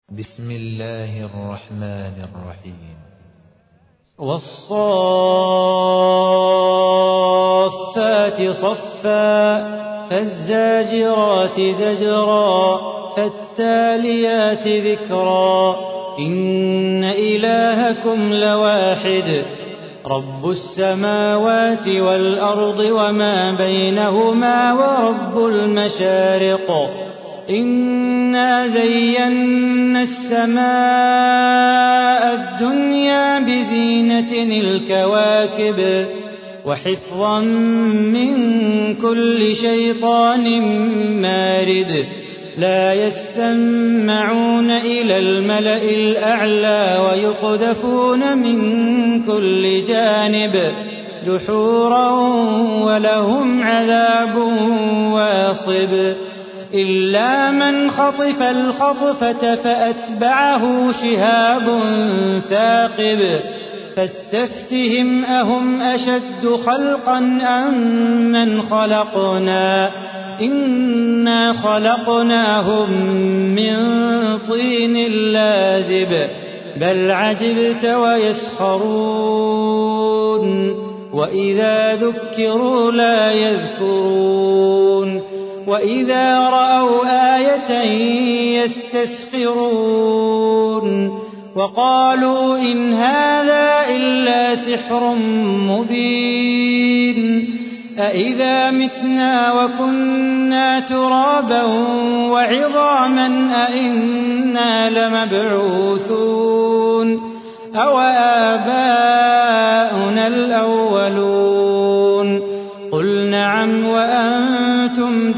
بسم الله الرحمن الرحيم. والصافات صفا فالزاجرات زجرا فالتاليات ذكرا إن إلهكم لواحد رب السماوات والأرض وما بينهما ورب المشارق إنا زينا السماء الدنيا بزينة الكواكب وحفظا من كل شيطان مارد لا يسمعون إلى الملأ الأعلى ويقذفون من كل جانب دحورا ولهم عذاب واصب إلا من خطف الخطفة فأتبعه شهاب ثاقب فاستفتهم أهم أشد خلقا أم من خلقنا إنا خلقناهم من طين لازب بل عجبت ويسخرون وإذا ذكروا لا يذكرون وإذا رأوا آية يستسخرون وقالوا إن هذا إلا سحر مبين أإذا متنا وكنا ترابا وعظاما أإنا لمبعوثون أو آباؤنا الأولون قل نعم وأنتم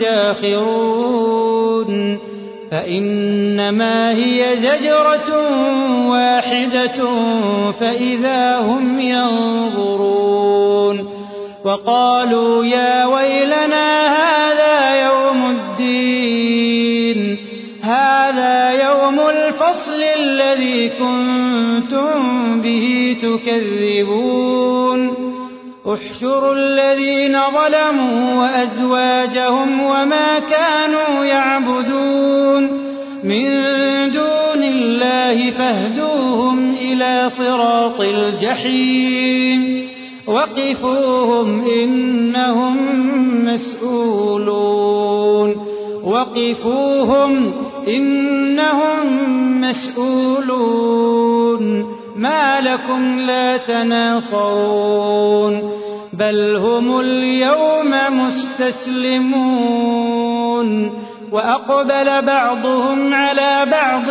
داخرون فإنما هي زجرة واحدة فإذا هم ينظرون وقالوا يا ويلنا هذا يوم الدين هذا يوم الفصل الذي كنتم به تكذبون احشروا الذين ظلموا وأزواجهم وما كانوا يعبدون من دون الله فاهدوهم إلى صراط الجحيم وقفوهم إنهم مسؤولون ما لكم لا تناصرون بل هم اليوم مستسلمون وأقبل بعضهم على بعض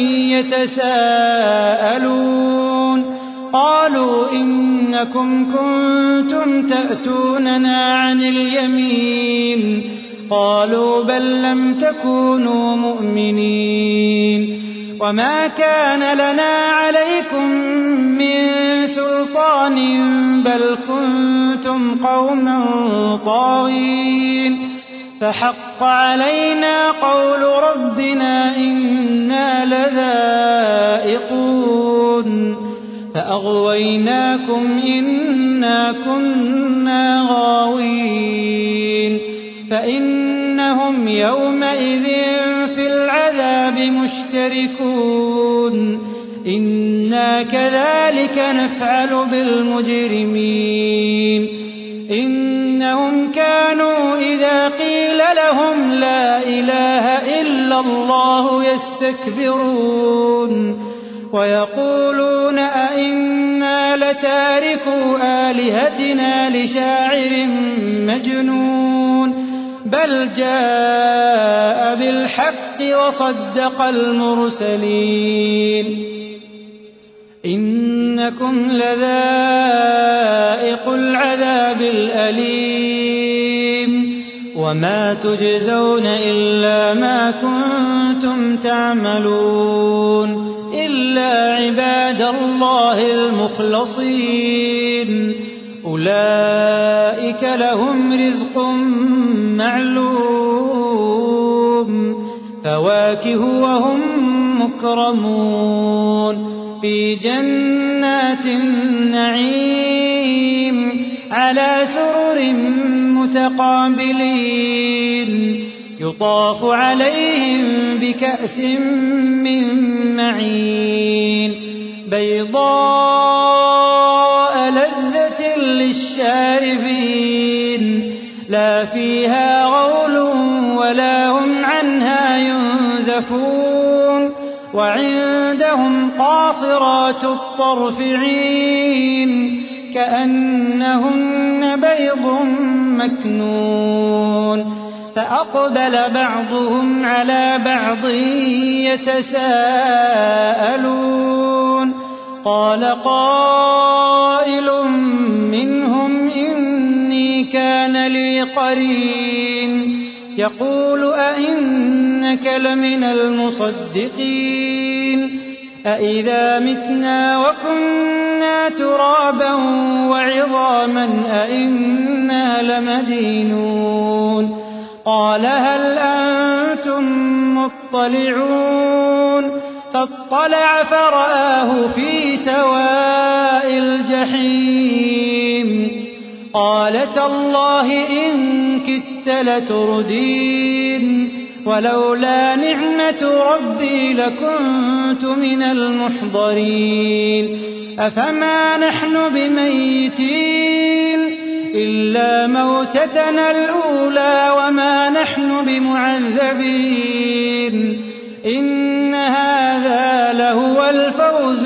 يتساءلون قالوا إنكم كنتم تأتوننا عن اليمين قالوا بل لم تكونوا مؤمنين وما كان لنا عليكم من سلطان بل كنتم قوما طاغين فحق علينا قول ربنا إنا لذائقون فأغويناكم إنا كنا غاوين فإنهم يومئذ في العذاب مشتركون إنا كذلك نفعل بالمجرمين إنهم كانوا إذا قيل لهم لا إله إلا الله يستكبرون ويقولون أئنا لتاركو آلهتنا لشاعر مجنون بل جاء بالحق وصدق المرسلين إنكم لذائق العذاب الأليم وما تجزون إلا ما كنتم تعملون إلا عباد الله المخلصين أولئك لهم رزق معلوم فواكه وهم مكرمون في جنات النعيم على سرر متقابلين يطاف عليهم بكأس من أجمعين بيضاء لذة للشاربين لا فيها غول ولا هم عنها ينزفون وعندهم قاصرات الطرف عين كأنهن بيض مكنون فأقبل بعضهم على بعض يتساءلون قال قائل منهم إني كان لي قرين يقول أئنك لمن المصدقين أئذا متنا وكنا ترابا وعظاما أئنا لمدينون قال هل أنتم مطلعون فاطلع فرآه في سواء الجحيم قال تالله إن كدت لتردين ولولا نعمة ربي لكنت من المحضرين أفما نحن بميتين إلا موتتنا الأولى وما نحن بمعذبين إن هذا لهو الفوز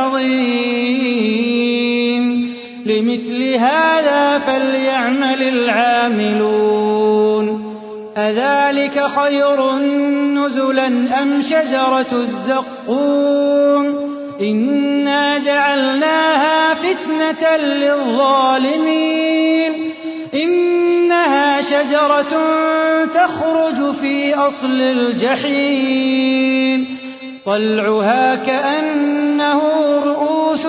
العظيم لمثل هذا فليعمل العاملون أذلك خير نزلا أم شجرة الزقوم إنا جعلناها فتنة للظالمين إنها شجرة تخرج في أصل الجحيم طلعها كأنه رؤوس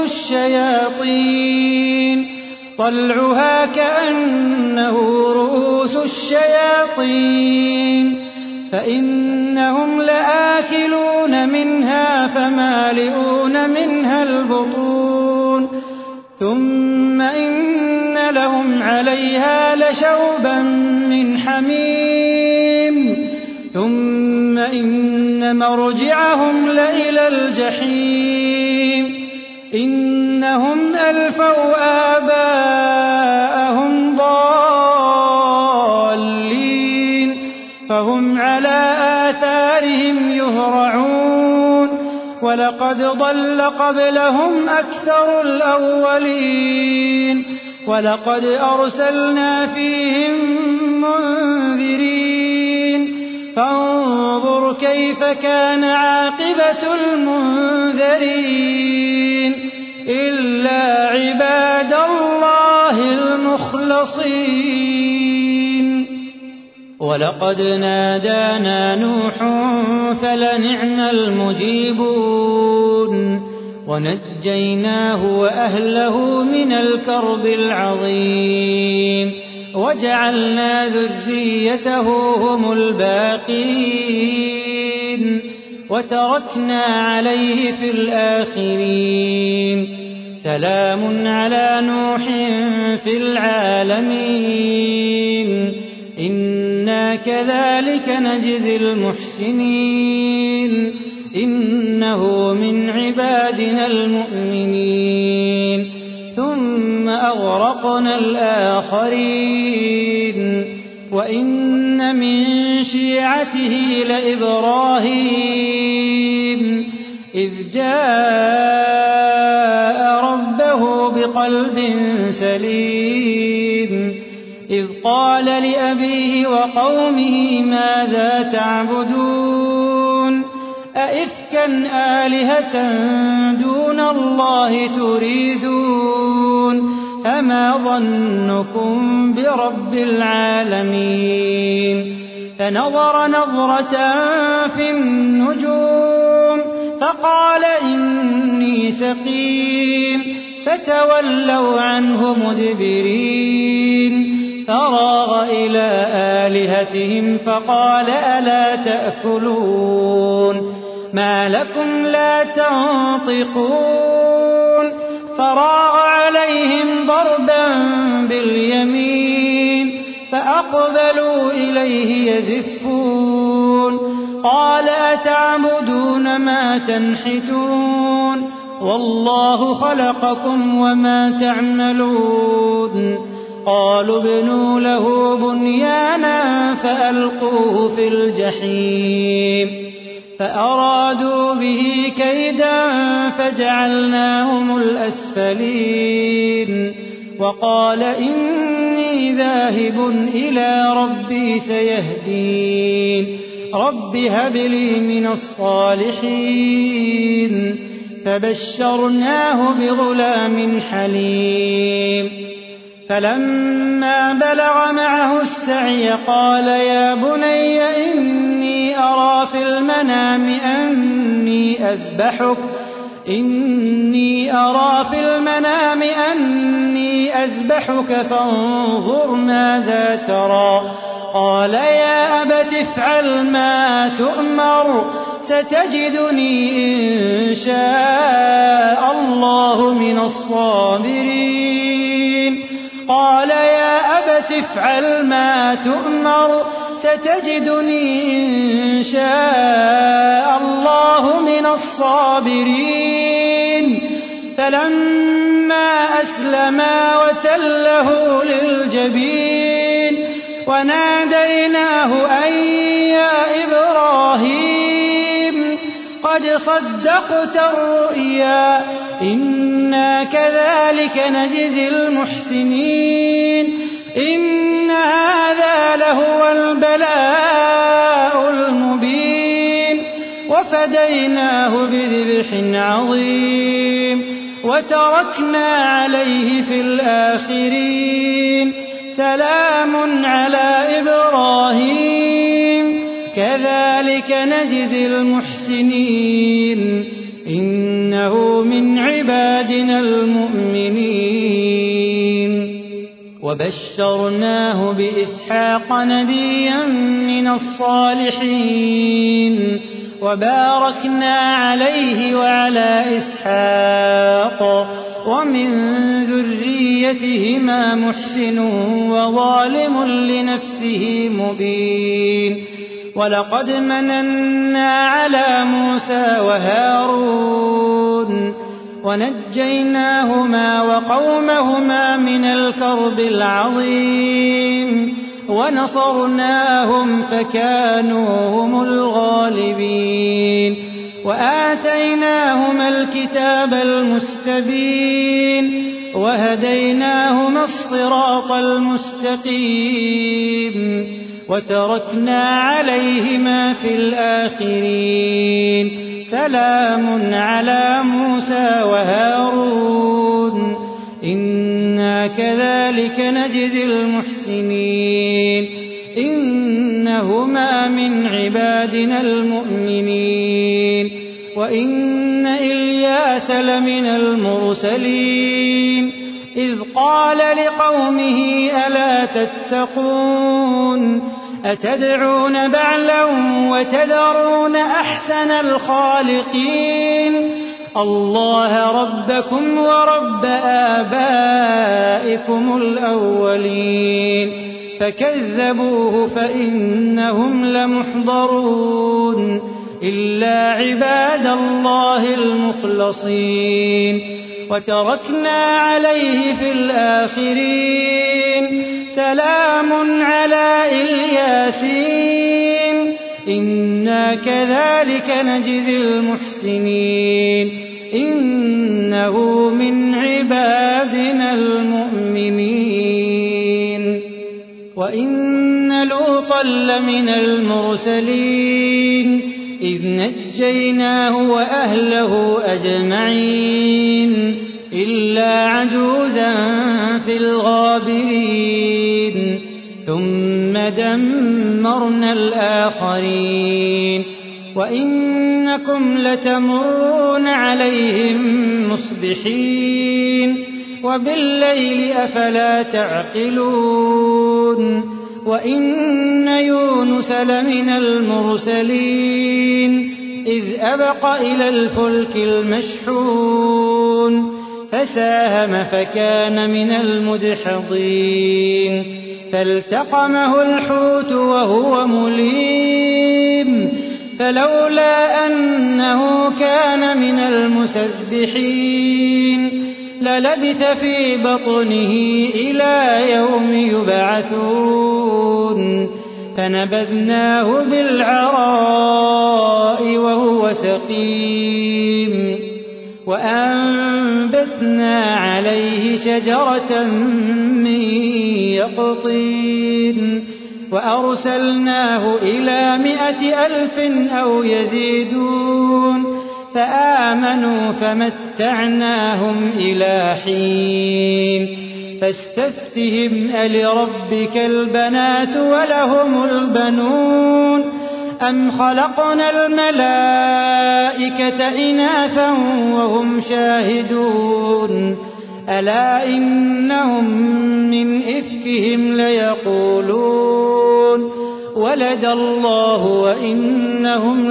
الشياطين فإنهم لآكلون منها فمالئون منها البطون ثم إن لهم عليها لشوبا من حميم ثم إن مرجعهم لإلى الجحيم إنهم ألفوا آباءهم ضالين فهم على آثارهم يهرعون ولقد ضل قبلهم أكثر الأولين ولقد أرسلنا فيهم منذرين فانظر كيف كان عاقبة المنذرين إلا عباد الله المخلصين ولقد نادانا نوح فلنعم المجيبون ونجيناه وأهله من الكرب العظيم وجعلنا ذريته هم الباقين وتركنا عليه في الآخرين سلام على نوح في العالمين إنا كذلك نجزي المحسنين إنه من عبادنا المؤمنين ثم أغرقنا الآخرين وإن من شيعته لإبراهيم إذ جاء ربه بقلب سليم إذ قال لأبيه وقومه ماذا تعبدون أئفكا آلهة دون الله تريدون فما ظنكم برب العالمين فنظر نظرة في النجوم فقال إني سقيم فتولوا عنه مدبرين فراغ إلى آلهتهم فقال ألا تأكلون ما لكم لا تنطقون فراغ عليهم ضربا باليمين فأقبلوا إليه يزفون قال أتعبدون تَفْعَلُونَ مَا تَنْحِتُونَ وَاللَّهُ خَلَقَكُمْ وَمَا تَعْمَلُونَ قالوا ابْنُوا له بُنْيَانًا فَأَلْقُوهُ في الجحيم فأرادوا به كيدا فجعلناهم الأسفلين وقال إني ذاهب إلى ربي سيهدين رب هب لي من الصالحين فبشرناه بغلام حليم فلما بلغ معه السعي قال يا بني إني أرى في المنام أني أذبحك فانظر ماذا ترى قال يا أبت افعل ما تؤمر ستجدني إن شاء الله من الصابرين قال يا أبت افعل ما تؤمر ستجدني إن شاء الله من الصابرين فلما أسلما وتله للجبين وناديناه أن يا إبراهيم قد صدقت الرؤيا إنا كذلك نجزي المحسنين إن هذا لهو البلاء المبين وفديناه بذبح عظيم وتركنا عليه في الآخرين سلام على إبراهيم كذلك نجزي المحسنين إنه من عبادنا المؤمنين وبشرناه بإسحاق نبيا من الصالحين وباركنا عليه وعلى إسحاق ومن ذريتهما محسن وظالم لنفسه مبين ولقد مننا على موسى وهارون ونجيناهما وقومهما من الكرب العظيم ونصرناهم فكانوا هم الغالبين وآتيناهما الكتاب المستبين وهديناهما الصراط المستقيم وتركنا عليهما في الآخرين سلام على موسى وهارون إنا كذلك نجزي المحسنين إنهما من عبادنا المؤمنين وإن إلياس لمن المرسلين إذ قال لقومه ألا تتقون أتدعون بعلا وتذرون أحسن الخالقين الله ربكم ورب آبائكم الأولين فكذبوه فإنهم لمحضرون إلا عباد الله المخلصين وتركنا عليه في الآخرين سلام على الياسين إنا كذلك نجزي المحسنين إنه من عبادنا المؤمنين وإن لوطا لمن المرسلين إذ نجيناه وأهله أجمعين إلا عجوزا في الغابرين ثم دمرنا الآخرين وإنكم لتمرون عليهم مصبحين وبالليل أفلا تعقلون وإن يونس لمن المرسلين إذ أبق إلى الفلك المشحون فساهم فكان من المدحضين فالتقمه الحوت وهو مليم فلولا أنه كان من المسبحين للبث في بطنه إلى يوم يبعثون فنبذناه بالعراء وهو سقيم وأنبتنا عليه شجرة من يقطين وأرسلناه إلى 100,000 أو يزيدون فآمنوا فمتعناهم إلى حين فاستفتهم ألربك البنات ولهم البنون أم خلقنا الملائكة إناثا وهم شاهدون ألا إنهم من إفكهم ليقولون ولد الله وإنهم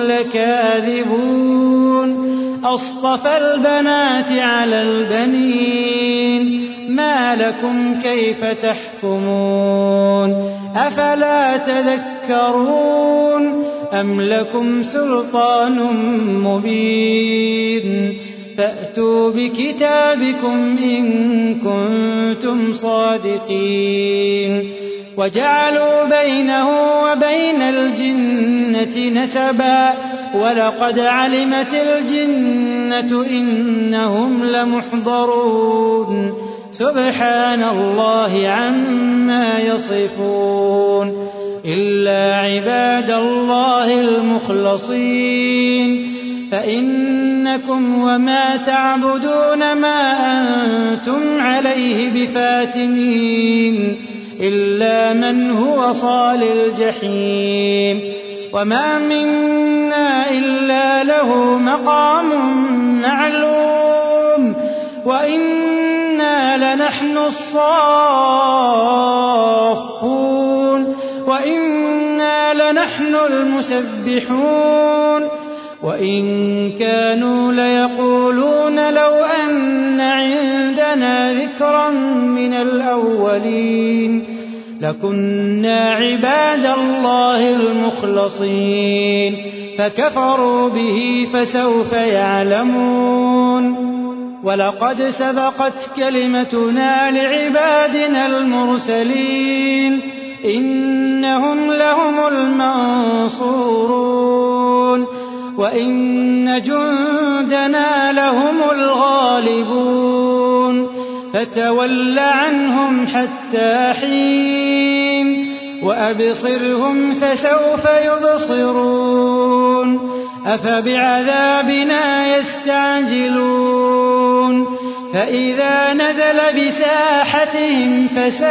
لكاذبون أصطفى البنات على البنين ما لكم كيف تحكمون أفلا تذكرون أم لكم سلطان مبين فأتوا بكتابكم إن كنتم صادقين وجعلوا بينه وبين الجنة نسبا ولقد علمت الجنة إنهم لمحضرون سبحان الله عما يصفون إلا عباد الله المخلصين فإنكم وما تعبدون ما أنتم عليه بفاتنين إلا من هو صال الجحيم وما منا إلا له مقام معلوم وإنا لنحن الصافون وإنا لنحن المسبحون وإن كانوا ليقولون لو أن عندنا ذكرا من الأولين لكنا عباد الله المخلصين فكفروا به فسوف يعلمون ولقد سبقت كلمتنا لعبادنا المرسلين إنهم لهم المنصورون وإن جندنا لهم الغالبون فتول عنهم حتى حين وأبصرهم فسوف يبصرون أفبعذابنا يستعجلون فإذا نزل بساحتهم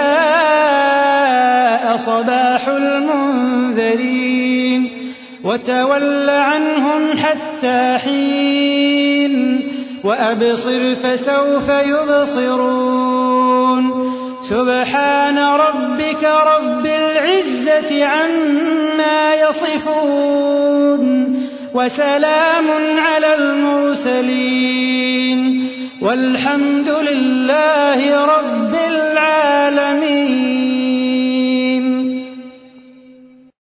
فساء صباح المنذرين وتول عنهم حتى حين وأبصر فسوف يبصرون سبحان ربك رب العزة عما يصفون وسلام على المرسلين والحمد لله رب العالمين.